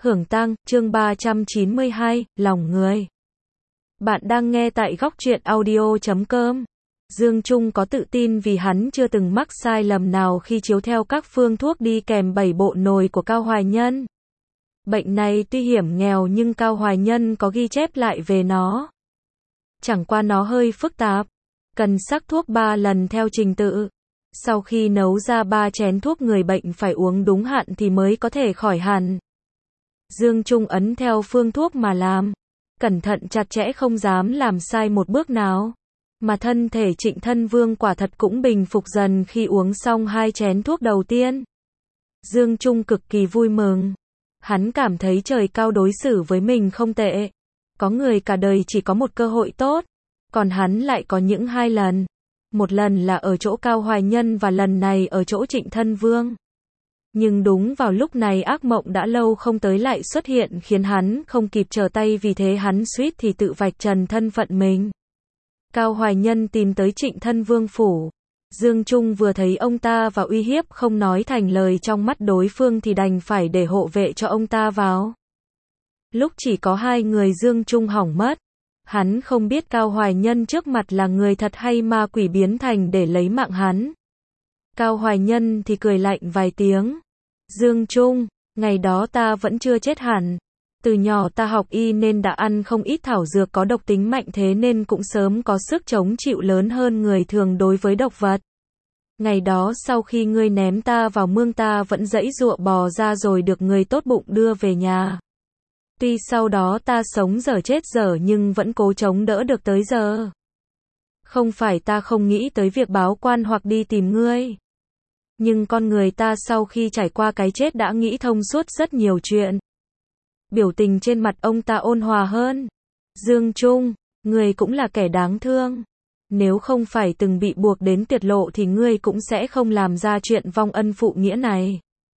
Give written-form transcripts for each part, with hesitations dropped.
Hưởng Tăng, chương 392, lòng người. Bạn đang nghe tại góc truyện audio.com. Dương Trung có tự tin vì hắn chưa từng mắc sai lầm nào khi chiếu theo các phương thuốc đi kèm 7 bộ nồi của Cao Hoài Nhân. Bệnh này tuy hiểm nghèo nhưng Cao Hoài Nhân có ghi chép lại về nó. Chẳng qua nó hơi phức tạp, cần sắc thuốc 3 lần theo trình tự. Sau khi nấu ra 3 chén thuốc người bệnh phải uống đúng hạn thì mới có thể khỏi hẳn. Dương Trung ấn theo phương thuốc mà làm, cẩn thận chặt chẽ không dám làm sai một bước nào. Mà thân thể Trịnh Thân Vương quả thật cũng bình phục dần khi uống xong 2 chén thuốc đầu tiên. Dương Trung cực kỳ vui mừng. Hắn cảm thấy trời cao đối xử với mình không tệ. Có người cả đời chỉ có một cơ hội tốt, còn hắn lại có những 2 lần. Một lần là ở chỗ Cao Hoài Nhân và lần này ở chỗ Trịnh Thân Vương. Nhưng đúng vào lúc này ác mộng đã lâu không tới lại xuất hiện khiến hắn không kịp trở tay, vì thế hắn suýt thì tự vạch trần thân phận mình. Cao Hoài Nhân tìm tới Trịnh Thân Vương phủ. Dương Trung vừa thấy ông ta và uy hiếp không nói thành lời trong mắt đối phương thì đành phải để hộ vệ cho ông ta vào. Lúc chỉ có 2 người Dương Trung hỏng mất. Hắn không biết Cao Hoài Nhân trước mặt là người thật hay ma quỷ biến thành để lấy mạng hắn. Cao Hoài Nhân thì cười lạnh vài tiếng. Dương Trung, ngày đó ta vẫn chưa chết hẳn. Từ nhỏ ta học y nên đã ăn không ít thảo dược có độc tính mạnh, thế nên cũng sớm có sức chống chịu lớn hơn người thường đối với độc vật. Ngày đó sau khi ngươi ném ta vào mương ta vẫn giãy giụa bò ra rồi được người tốt bụng đưa về nhà. Tuy sau đó ta sống dở chết dở nhưng vẫn cố chống đỡ được tới giờ. Không phải ta không nghĩ tới việc báo quan hoặc đi tìm ngươi. Nhưng con người ta sau khi trải qua cái chết đã nghĩ thông suốt rất nhiều chuyện. Biểu tình trên mặt ông ta ôn hòa hơn. Dương Trung, ngươi cũng là kẻ đáng thương. Nếu không phải từng bị buộc đến tuyệt lộ thì ngươi cũng sẽ không làm ra chuyện vong ân phụ nghĩa này.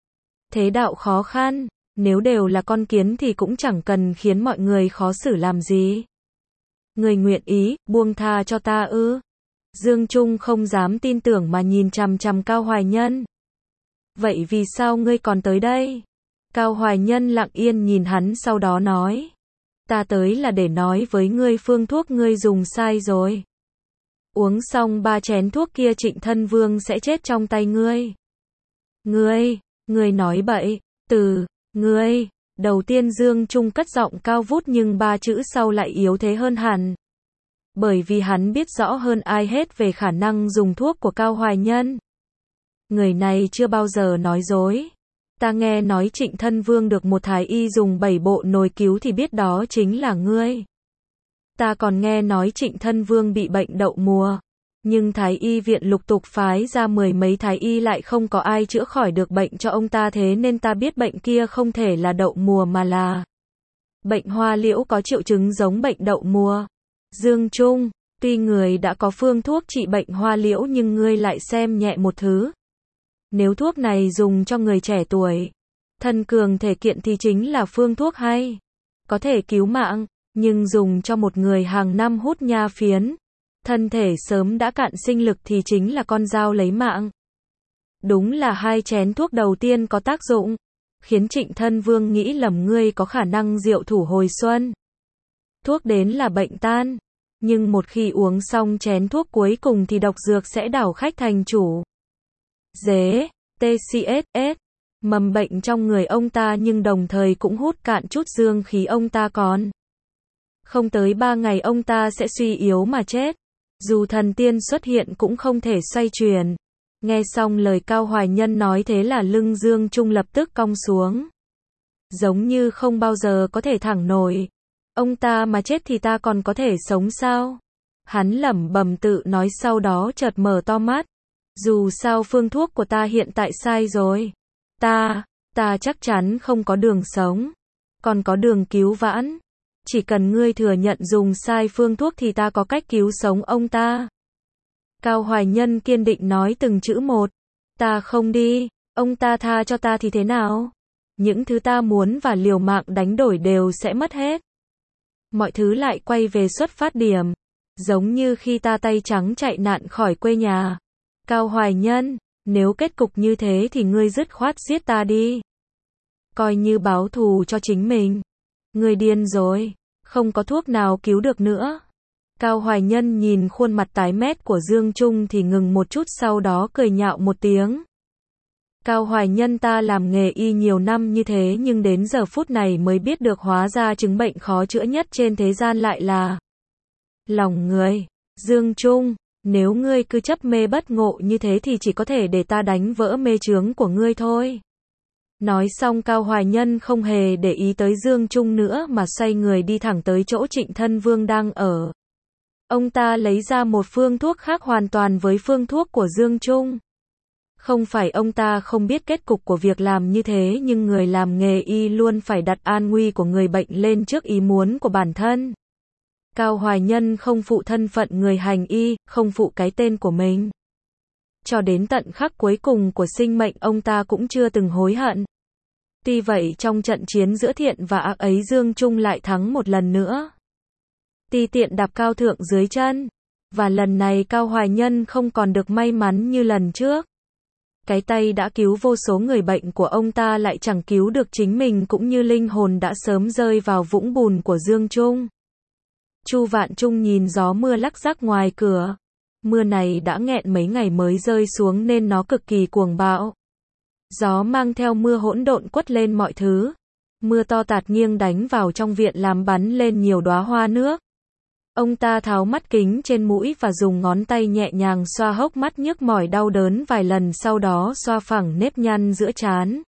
Thế đạo khó khăn, nếu đều là con kiến thì cũng chẳng cần khiến mọi người khó xử làm gì. Ngươi nguyện ý buông tha cho ta ư? Dương Trung không dám tin tưởng mà nhìn chằm chằm Cao Hoài Nhân. Vậy vì sao ngươi còn tới đây? Cao Hoài Nhân lặng yên nhìn hắn sau đó nói. Ta tới là để nói với ngươi phương thuốc ngươi dùng sai rồi. Uống xong 3 chén thuốc kia Trịnh Thân Vương sẽ chết trong tay ngươi. Ngươi nói bậy, ngươi. Đầu tiên Dương Trung cất giọng cao vút nhưng 3 chữ sau lại yếu thế hơn hẳn. Bởi vì hắn biết rõ hơn ai hết về khả năng dùng thuốc của Cao Hoài Nhân. Người này chưa bao giờ nói dối. Ta nghe nói Trịnh Thân Vương được một thái y dùng 7 bộ nồi cứu thì biết đó chính là ngươi. Ta còn nghe nói Trịnh Thân Vương bị bệnh đậu mùa. Nhưng thái y viện lục tục phái ra 10 mấy thái y lại không có ai chữa khỏi được bệnh cho ông ta, thế nên ta biết bệnh kia không thể là đậu mùa mà là bệnh hoa liễu có triệu chứng giống bệnh đậu mùa. Dương Trung, tuy người đã có phương thuốc trị bệnh hoa liễu nhưng ngươi lại xem nhẹ một thứ. Nếu thuốc này dùng cho người trẻ tuổi, thân cường thể kiện thì chính là phương thuốc hay, có thể cứu mạng, nhưng dùng cho một người hàng năm hút nha phiến, thân thể sớm đã cạn sinh lực thì chính là con dao lấy mạng. Đúng là 2 chén thuốc đầu tiên có tác dụng, khiến Trịnh Thân Vương nghĩ lầm ngươi có khả năng diệu thủ hồi xuân. Thuốc đến là bệnh tan, nhưng một khi uống xong chén thuốc cuối cùng thì độc dược sẽ đảo khách thành chủ. Dế, TCSS, mầm bệnh trong người ông ta nhưng đồng thời cũng hút cạn chút dương khí ông ta còn. Không tới 3 ngày ông ta sẽ suy yếu mà chết. Dù thần tiên xuất hiện cũng không thể xoay chuyển. Nghe xong lời Cao Hoài Nhân nói thế là lưng Dương Trung lập tức cong xuống. Giống như không bao giờ có thể thẳng nổi. Ông ta mà chết thì ta còn có thể sống sao? Hắn lẩm bẩm tự nói sau đó chợt mở to mắt. Dù sao phương thuốc của ta hiện tại sai rồi. Ta chắc chắn không có đường sống. Còn có đường cứu vãn. Chỉ cần ngươi thừa nhận dùng sai phương thuốc thì ta có cách cứu sống ông ta. Cao Hoài Nhân kiên định nói từng chữ một. Ta không đi, ông ta tha cho ta thì thế nào? Những thứ ta muốn và liều mạng đánh đổi đều sẽ mất hết. Mọi thứ lại quay về xuất phát điểm. Giống như khi ta tay trắng chạy nạn khỏi quê nhà. Cao Hoài Nhân, nếu kết cục như thế thì ngươi dứt khoát giết ta đi. coi như báo thù cho chính mình. Người điên rồi, không có thuốc nào cứu được nữa. Cao Hoài Nhân nhìn khuôn mặt tái mét của Dương Trung thì ngừng một chút, sau đó cười nhạo một tiếng. Cao Hoài Nhân, ta làm nghề y nhiều năm như thế nhưng đến giờ phút này mới biết được hóa ra chứng bệnh khó chữa nhất trên thế gian lại là lòng người. Dương Trung, nếu ngươi cứ chấp mê bất ngộ như thế thì chỉ có thể để ta đánh vỡ mê chướng của ngươi thôi. Nói xong Cao Hoài Nhân không hề để ý tới Dương Trung nữa mà xoay người đi thẳng tới chỗ Trịnh Thân Vương đang ở. Ông ta lấy ra một phương thuốc khác hoàn toàn với phương thuốc của Dương Trung. Không phải ông ta không biết kết cục của việc làm như thế, nhưng người làm nghề y luôn phải đặt an nguy của người bệnh lên trước ý muốn của bản thân. Cao Hoài Nhân không phụ thân phận người hành y, không phụ cái tên của mình. Cho đến tận khắc cuối cùng của sinh mệnh ông ta cũng chưa từng hối hận. Tuy vậy trong trận chiến giữa thiện và ác ấy Dương Trung lại thắng một lần nữa. Ti tiện đạp cao thượng dưới chân. Và lần này Cao Hoài Nhân không còn được may mắn như lần trước. Cái tay đã cứu vô số người bệnh của ông ta lại chẳng cứu được chính mình, cũng như linh hồn đã sớm rơi vào vũng bùn của Dương Trung. Chu Vạn Trung nhìn gió mưa lắc rắc ngoài cửa. Mưa này đã nghẹn mấy ngày mới rơi xuống nên nó cực kỳ cuồng bạo. Gió mang theo mưa hỗn độn quất lên mọi thứ. Mưa to tạt nghiêng đánh vào trong viện làm bắn lên nhiều đóa hoa nước. Ông ta tháo mắt kính trên mũi và dùng ngón tay nhẹ nhàng xoa hốc mắt nhức mỏi đau đớn vài lần, sau đó xoa phẳng nếp nhăn giữa trán.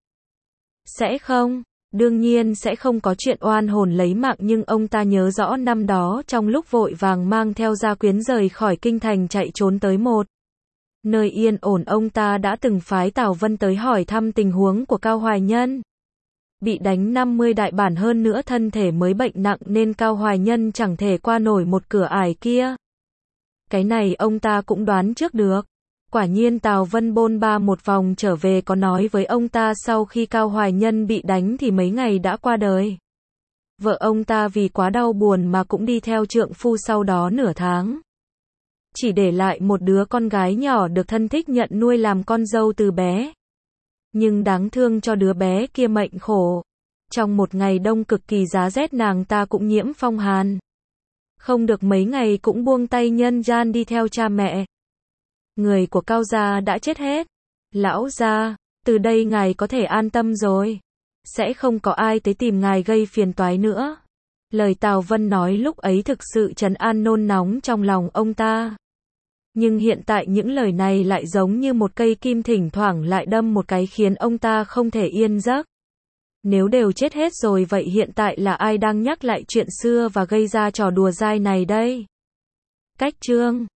Sẽ không, đương nhiên sẽ không có chuyện oan hồn lấy mạng, nhưng ông ta nhớ rõ năm đó trong lúc vội vàng mang theo gia quyến rời khỏi kinh thành chạy trốn tới một nơi yên ổn, ông ta đã từng phái Tào Vân tới hỏi thăm tình huống của Cao Hoài Nhân. Bị đánh 50 đại bản, hơn nữa thân thể mới bệnh nặng nên Cao Hoài Nhân chẳng thể qua nổi một cửa ải kia. Cái này ông ta cũng đoán trước được. Quả nhiên Tào Vân bôn ba một vòng trở về có nói với ông ta sau khi Cao Hoài Nhân bị đánh thì mấy ngày đã qua đời. Vợ ông ta vì quá đau buồn mà cũng đi theo trượng phu sau đó nửa tháng. Chỉ để lại một đứa con gái nhỏ được thân thích nhận nuôi làm con dâu từ bé. Nhưng đáng thương cho đứa bé kia mệnh khổ. Trong một ngày đông cực kỳ giá rét nàng ta cũng nhiễm phong hàn. Không được mấy ngày cũng buông tay nhân gian đi theo cha mẹ. Người của Cao gia đã chết hết. Lão gia, từ đây ngài có thể an tâm rồi. Sẽ không có ai tới tìm ngài gây phiền toái nữa. Lời Tào Vân nói lúc ấy thực sự trấn an nôn nóng trong lòng ông ta. Nhưng hiện tại những lời này lại giống như một cây kim thỉnh thoảng lại đâm một cái khiến ông ta không thể yên giấc. Nếu đều chết hết rồi vậy hiện tại là ai đang nhắc lại chuyện xưa và gây ra trò đùa dai này đây? Cách chương